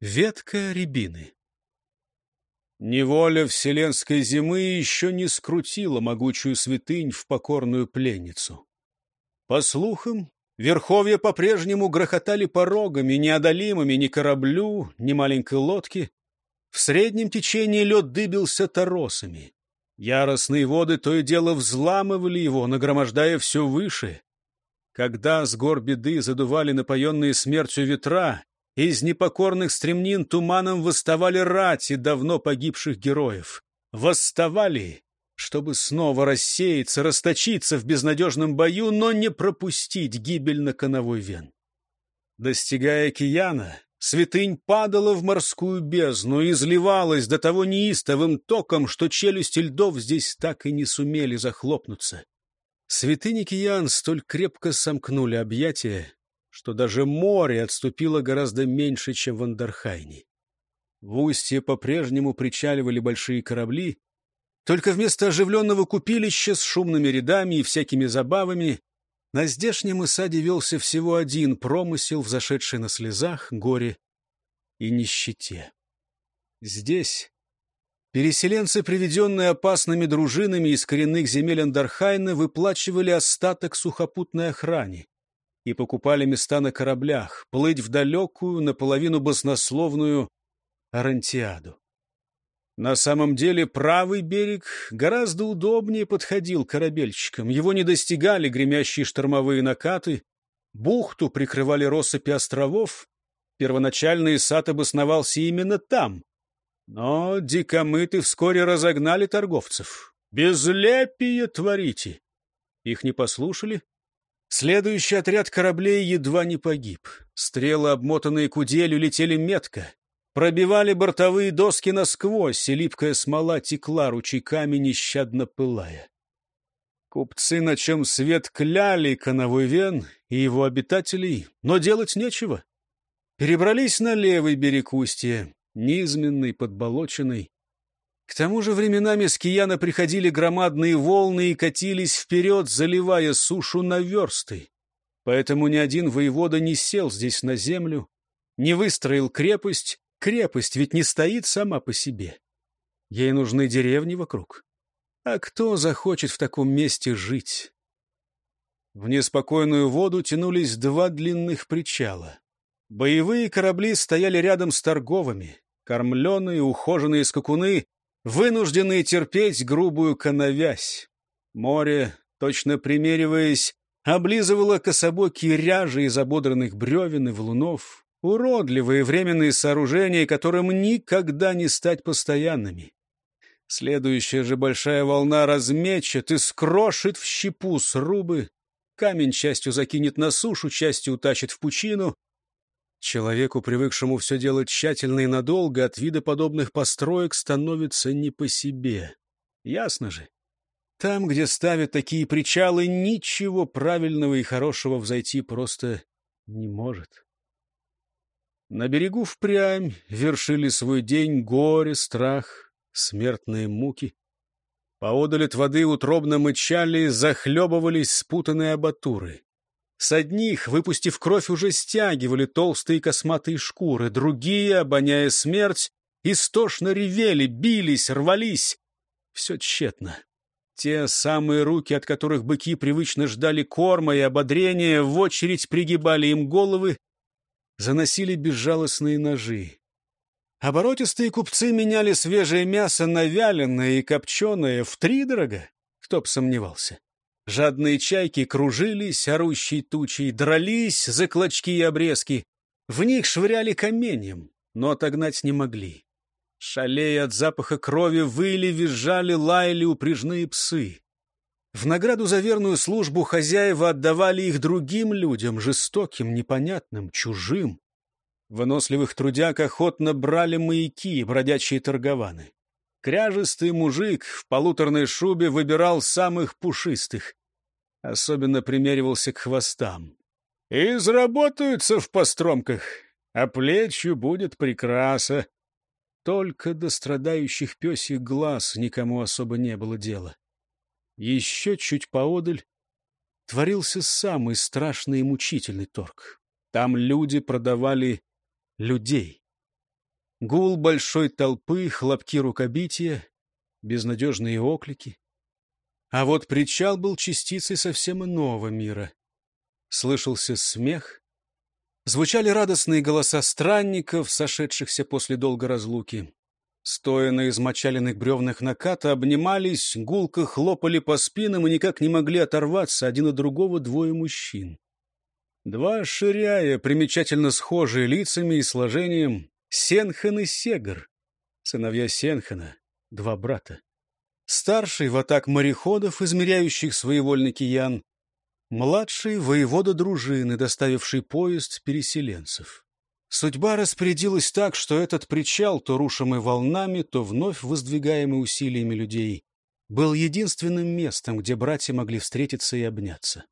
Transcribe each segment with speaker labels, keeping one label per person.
Speaker 1: Ветка рябины. Неволя вселенской зимы еще не скрутила могучую святынь в покорную пленницу. По слухам, верховья по-прежнему грохотали порогами, неодолимыми ни кораблю, ни маленькой лодке. В среднем течении лед дыбился торосами. Яростные воды то и дело взламывали его, нагромождая все выше. Когда с гор беды задували напоенные смертью ветра, из непокорных стремнин туманом восставали рати давно погибших героев. Восставали, чтобы снова рассеяться, расточиться в безнадежном бою, но не пропустить гибель на коновой вен. Достигая океана, святынь падала в морскую бездну и изливалась до того неистовым током, что челюсти льдов здесь так и не сумели захлопнуться. Святынь океан столь крепко сомкнули объятия, что даже море отступило гораздо меньше, чем в Андархайне. В устье по-прежнему причаливали большие корабли, только вместо оживленного купилища с шумными рядами и всякими забавами на здешнем Исаде велся всего один промысел, взошедший на слезах, горе и нищете. Здесь переселенцы, приведенные опасными дружинами из коренных земель Андархайна, выплачивали остаток сухопутной охране и покупали места на кораблях, плыть в далекую, наполовину баснословную Арантиаду. На самом деле правый берег гораздо удобнее подходил корабельщикам. Его не достигали гремящие штормовые накаты, бухту прикрывали россыпи островов. Первоначально Исад обосновался именно там. Но дикомыты вскоре разогнали торговцев. «Безлепие творите!» Их не послушали. Следующий отряд кораблей едва не погиб. Стрелы, обмотанные куделью, летели метко. Пробивали бортовые доски насквозь, и липкая смола текла ручейками, нещадно пылая. Купцы, на чем свет, кляли коновой вен и его обитателей, но делать нечего. Перебрались на левый берег устья, низменный, подболоченный. К тому же временами с Кияна приходили громадные волны и катились вперед, заливая сушу на версты. Поэтому ни один воевода не сел здесь на землю, не выстроил крепость. Крепость ведь не стоит сама по себе. Ей нужны деревни вокруг. А кто захочет в таком месте жить? В неспокойную воду тянулись два длинных причала. Боевые корабли стояли рядом с торговыми. Кормленные, ухоженные скакуны, вынужденные терпеть грубую коновязь. Море, точно примериваясь, облизывало кособокие ряжи из ободранных бревен и валунов. Уродливые временные сооружения, которым никогда не стать постоянными. Следующая же большая волна размечет и скрошит в щепу срубы. Камень частью закинет на сушу, частью утащит в пучину. Человеку, привыкшему все делать тщательно и надолго, от вида подобных построек становится не по себе. Ясно же. Там, где ставят такие причалы, ничего правильного и хорошего взойти просто не может. На берегу впрямь вершили свой день горе, страх, смертные муки. Поодаль от воды утробно мычали, захлебывались спутанные абатуры. С одних, выпустив кровь, уже стягивали толстые косматые шкуры, другие, обоняя смерть, истошно ревели, бились, рвались. Все тщетно. Те самые руки, от которых быки привычно ждали корма и ободрения, в очередь пригибали им головы, заносили безжалостные ножи. Оборотистые купцы меняли свежее мясо на вяленое и копченое втридорога, кто б сомневался. Жадные чайки кружились, орущей тучей, дрались за клочки и обрезки. В них швыряли каменьем, но отогнать не могли. Шалея от запаха крови, выли, визжали, лаяли упряжные псы. В награду за верную службу хозяева отдавали их другим людям, жестоким, непонятным, чужим. Выносливых трудяг охотно брали маяки, бродячие торгованы. Кряжистый мужик в полуторной шубе выбирал самых пушистых. Особенно примеривался к хвостам. «Изработаются в постромках, а плечью будет прекраса». Только до страдающих пёсьих глаз никому особо не было дела. Еще чуть поодаль творился самый страшный и мучительный торг. Там люди продавали людей. Гул большой толпы, хлопки рукобития, безнадежные оклики. А вот причал был частицей совсем иного мира. Слышался смех, звучали радостные голоса странников, сошедшихся после долгой разлуки. Стоя на измочаленных бревнах наката, обнимались, гулко хлопали по спинам и никак не могли оторваться один от другого двое мужчин. Два ширяя, примечательно схожие лицами и сложением, Сенхан и Сегар, сыновья Сенхана, два брата. Старший ватаг мореходов, измеряющих своевольный киян, младший воевода дружины, доставивший поезд переселенцев. Судьба распорядилась так, что этот причал, то рушимый волнами, то вновь воздвигаемый усилиями людей, был единственным местом, где братья могли встретиться и обняться.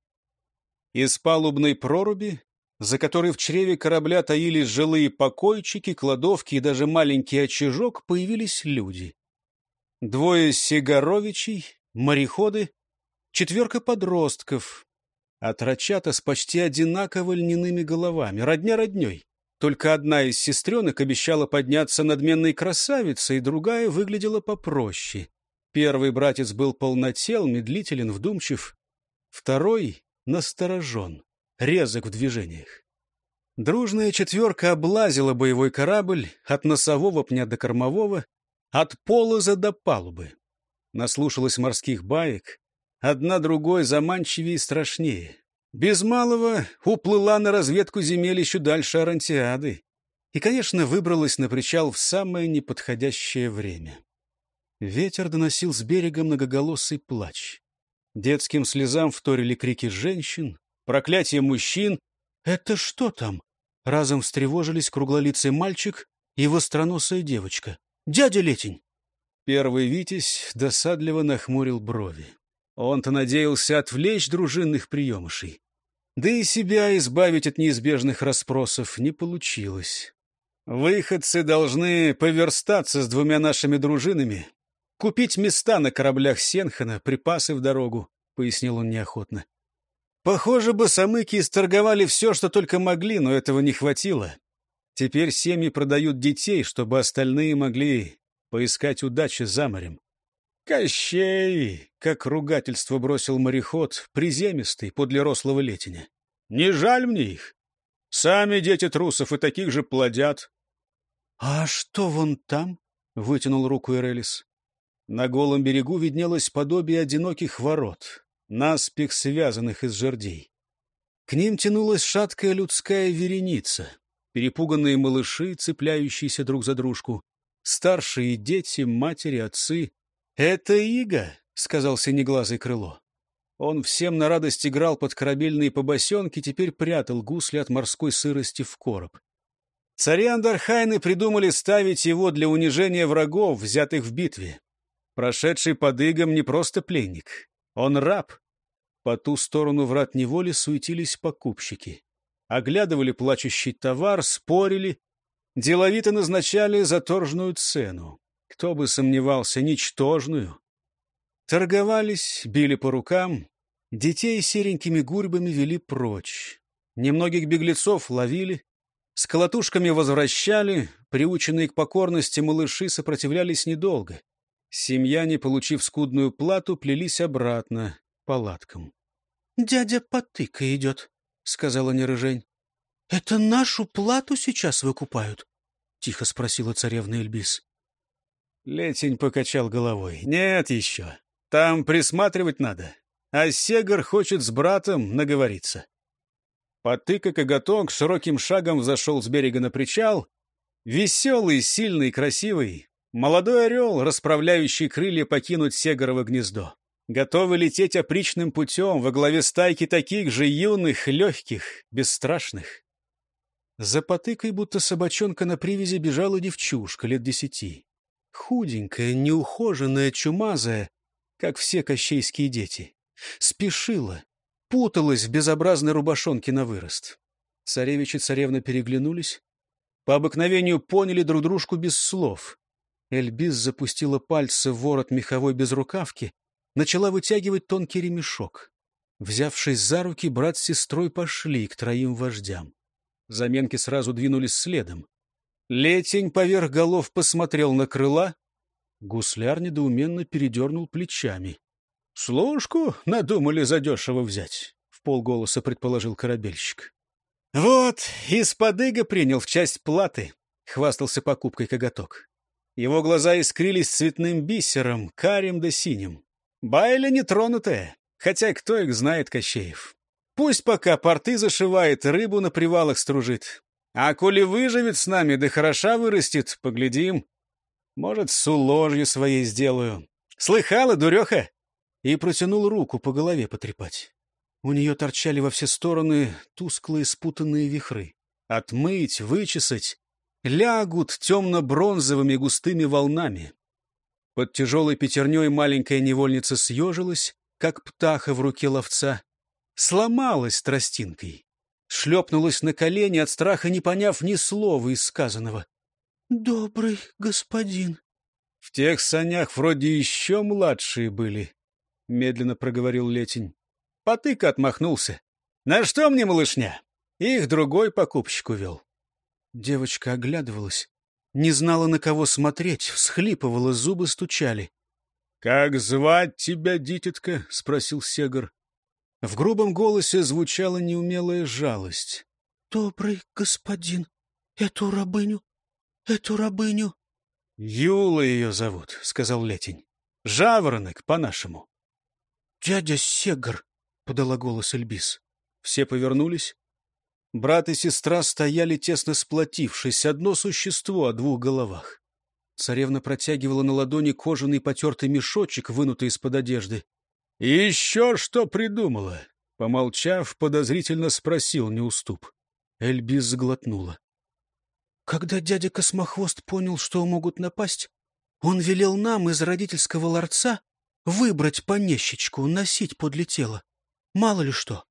Speaker 1: Из палубной проруби, за которой в чреве корабля таились жилые покойчики, кладовки и даже маленький очажок, появились люди. Двое сигаровичей, мореходы, 4 подростков, отрочата с почти одинаково льняными головами, родня родней. Только одна из сестренок обещала подняться надменной красавицей, другая выглядела попроще. Первый братец был полнотел, медлителен, вдумчив. Второй насторожен, резок в движениях. Дружная 4 облазила боевой корабль от носового пня до кормового, от полоза до палубы. Наслушалась морских баек, одна другой заманчивее и страшнее. Без малого уплыла на разведку земель еще дальше Арантиады. И, конечно, выбралась на причал в самое неподходящее время. Ветер доносил с берега многоголосый плач. Детским слезам вторили крики женщин, проклятия мужчин. «Это что там?» Разом встревожились круглолицый мальчик и востроносая девочка. «Дядя Летень!» Первый Витязь досадливо нахмурил брови. Он-то надеялся отвлечь дружинных приемышей. Да и себя избавить от неизбежных расспросов не получилось. Выходцы должны поверстаться с 2 нашими дружинами, купить места на кораблях Сенхана, припасы в дорогу, — пояснил он неохотно. Похоже, босомыки исторговали все, что только могли, но этого не хватило. Теперь семьи продают детей, чтобы остальные могли поискать удачи за морем. «Кощей!» — как ругательство бросил мореход, приземистый, подле рослого Летеня. «Не жаль мне их. Сами дети трусов и таких же плодят». «А что вон там?» — вытянул руку Эрелис. На голом берегу виднелось подобие одиноких ворот, наспех связанных из жердей. К ним тянулась шаткая людская вереница, перепуганные малыши, цепляющиеся друг за дружку, старшие дети, матери, отцы. «Это Ига», — сказал синеглазый Крыло. Он всем на радость играл под корабельные побосенки, теперь прятал гусли от морской сырости в короб. Цари Андархайны придумали ставить его для унижения врагов, взятых в битве. Прошедший под игом не просто пленник, он раб. По ту сторону врат неволи суетились покупщики. Оглядывали плачущий товар, спорили, деловито назначали заторженную цену. Кто бы сомневался, ничтожную. Торговались, били по рукам, детей серенькими гурьбами вели прочь. Немногих беглецов ловили, с колотушками возвращали, приученные к покорности малыши сопротивлялись недолго. Семьяне, получив скудную плату, плелись обратно палаткам. — Дядя Потыка идет, — сказала Нерыжень. — Это нашу плату сейчас выкупают? — тихо спросила царевна Эльбис. Летень покачал головой. — Нет еще. Там присматривать надо. А Сегар хочет с братом наговориться. Потыка коготок широким шагом взошел с берега на причал. Веселый, сильный, красивый. Молодой орел, расправляющий крылья, покинуть Сегарово гнездо. Готовы лететь опричным путем во главе стайки таких же юных, легких, бесстрашных. За Потыкой, будто собачонка на привязи, бежала девчушка лет 10. Худенькая, неухоженная, чумазая, как все кощейские дети. Спешила, путалась в безобразной рубашонке на вырост. Царевич и царевна переглянулись. По обыкновению поняли друг дружку без слов. Эльбис запустила пальцы в ворот меховой безрукавки, начала вытягивать тонкий ремешок. Взявшись за руки, брат с сестрой пошли к 3 вождям. Заменки сразу двинулись следом. Летень поверх голов посмотрел на крыла. Гусляр недоуменно передернул плечами. — Служку надумали задешево взять, — вполголоса предположил корабельщик. — Вот, из-под ига принял в часть платы, — хвастался покупкой коготок. Его глаза искрились цветным бисером, карим да синим. Байля нетронутая, хотя кто их знает, Кощеев. Пусть пока порты зашивает, рыбу на привалах стружит. А коли выживет с нами, да хороша вырастет, поглядим. Может, с уложью своей сделаю. Слыхала, дуреха? И протянул руку по голове потрепать. У нее торчали во все стороны тусклые спутанные вихры. Отмыть, вычесать лягут темно-бронзовыми густыми волнами. Под тяжелой пятерней маленькая невольница съежилась, как птаха в руке ловца, сломалась тростинкой, шлепнулась на колени от страха, не поняв ни слова из сказанного. — Добрый господин. — В тех санях вроде еще младшие были, — медленно проговорил Летень. Потыка отмахнулся. — На что мне, малышня? Их другой покупщик увел. Девочка оглядывалась, не знала, на кого смотреть, всхлипывала, зубы стучали. — Как звать тебя, дитятка? — спросил Сегар. В грубом голосе звучала неумелая жалость. — Добрый господин, эту рабыню. — Юла ее зовут, — сказал Летень. — Жаворонок, по-нашему. — Дядя Сегар, — подала голос Эльбис. Все повернулись. Брат и сестра стояли тесно сплотившись, одно существо о двух головах. Царевна протягивала на ладони кожаный потертый мешочек, вынутый из-под одежды. — Еще что придумала? — помолчав, подозрительно спросил Неуступ. Эльбис сглотнула. Когда дядя Космохвост понял, что могут напасть, он велел нам из родительского ларца выбрать помещичку, носить подле тела. Мало ли что.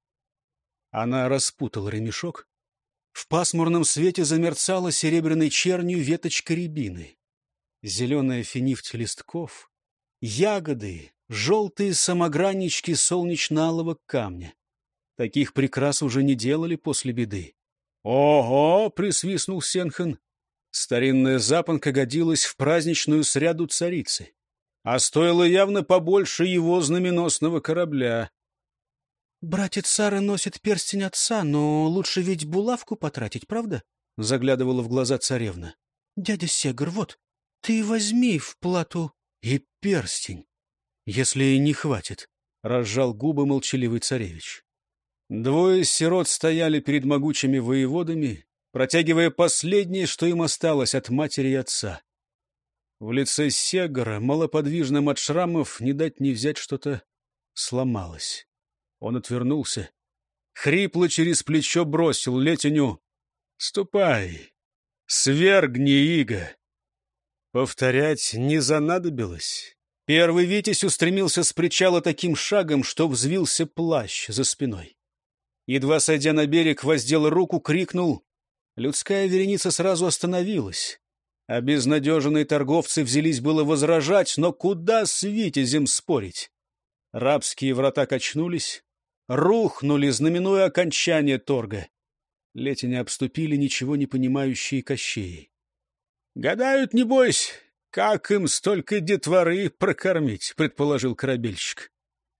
Speaker 1: Она распутала ремешок. В пасмурном свете замерцала серебряной чернью веточка рябины. Зеленая финифть листков, ягоды, желтые самограннички солнечно-алого камня. Таких прикрас уже не делали после беды. «Ого!» — присвистнул Сенхан. Старинная запонка годилась в праздничную сряду царицы, а стоила явно побольше его знаменосного корабля. «Братец Сара носит перстень отца, но лучше ведь булавку потратить, правда?» — заглядывала в глаза царевна. «Дядя Сегар, вот, ты возьми в плату и перстень, если и не хватит», — разжал губы молчаливый царевич. Двое сирот стояли перед могучими воеводами, протягивая последнее, что им осталось от матери и отца. В лице Сегара, малоподвижным от шрамов, не дать не взять, что-то сломалось. Он отвернулся, хрипло через плечо бросил Летеню: «Ступай, свергни иго». Повторять не занадобилось. Первый Витязь устремился с причала таким шагом, что взвился плащ за спиной. Едва сойдя на берег, воздел руку, крикнул. Людская вереница сразу остановилась. Обезнадеженные торговцы взялись было возражать, но куда с Витязем спорить? Рабские врата качнулись, рухнули, знаменуя окончание торга. Летени обступили ничего не понимающие кощеи. — Гадают, небось, как им столько детворы прокормить, — предположил корабельщик.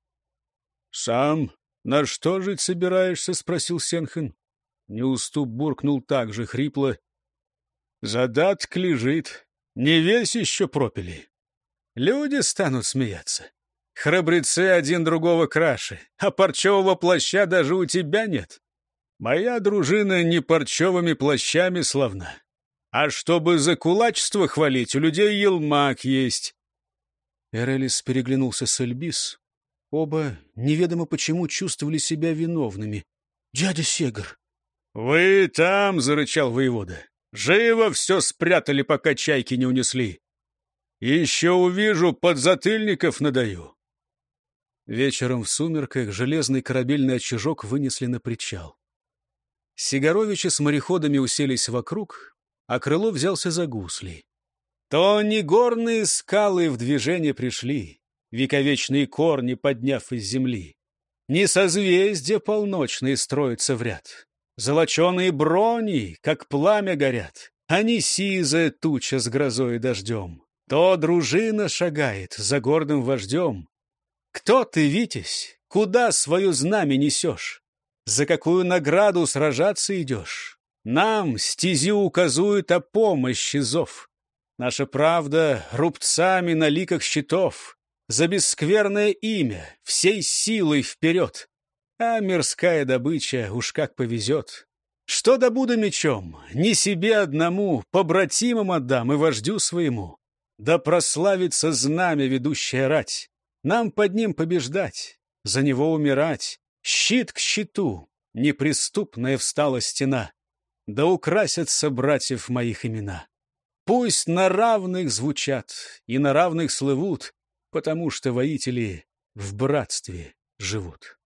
Speaker 1: — Сам на что жить собираешься? — спросил Сенхан. Неуступ буркнул так же хрипло. — Задаток лежит, не весь еще пропили. Люди станут смеяться. Храбрецы один другого краше, а парчевого плаща даже у тебя нет. Моя дружина не парчевыми плащами славна. А чтобы за кулачество хвалить, у людей елмак есть. Эрелис переглянулся с Эльбис. Оба, неведомо почему, чувствовали себя виновными. — Дядя Сегар! — Вы там! — зарычал воевода. — Живо все спрятали, пока чайки не унесли. Еще увижу, подзатыльников надаю. Вечером в сумерках железный корабельный очажок вынесли на причал. Сигаровичи с мореходами уселись вокруг, а Крылов взялся за гусли. То не горные скалы в движение пришли, вековечные корни подняв из земли. Не созвездия полночные строятся в ряд, золоченые брони, как пламя, горят, а не сизая туча с грозой и дождем. То дружина шагает за гордым вождем. Кто ты, Витязь? Куда свое знамя несешь? За какую награду сражаться идешь? Нам стезю указует о помощи зов. Наша правда рубцами на ликах щитов. За бесскверное имя всей силой вперед. А мирская добыча уж как повезет. Что добуду мечом? Не себе одному, побратимам отдам и вождю своему. Да прославится знамя, ведущая рать. Нам под ним побеждать, за него умирать. Щит к щиту, неприступная встала стена. Да украсятся братьев моих имена. Пусть на равных звучат и на равных слывут, потому что воители в братстве живут.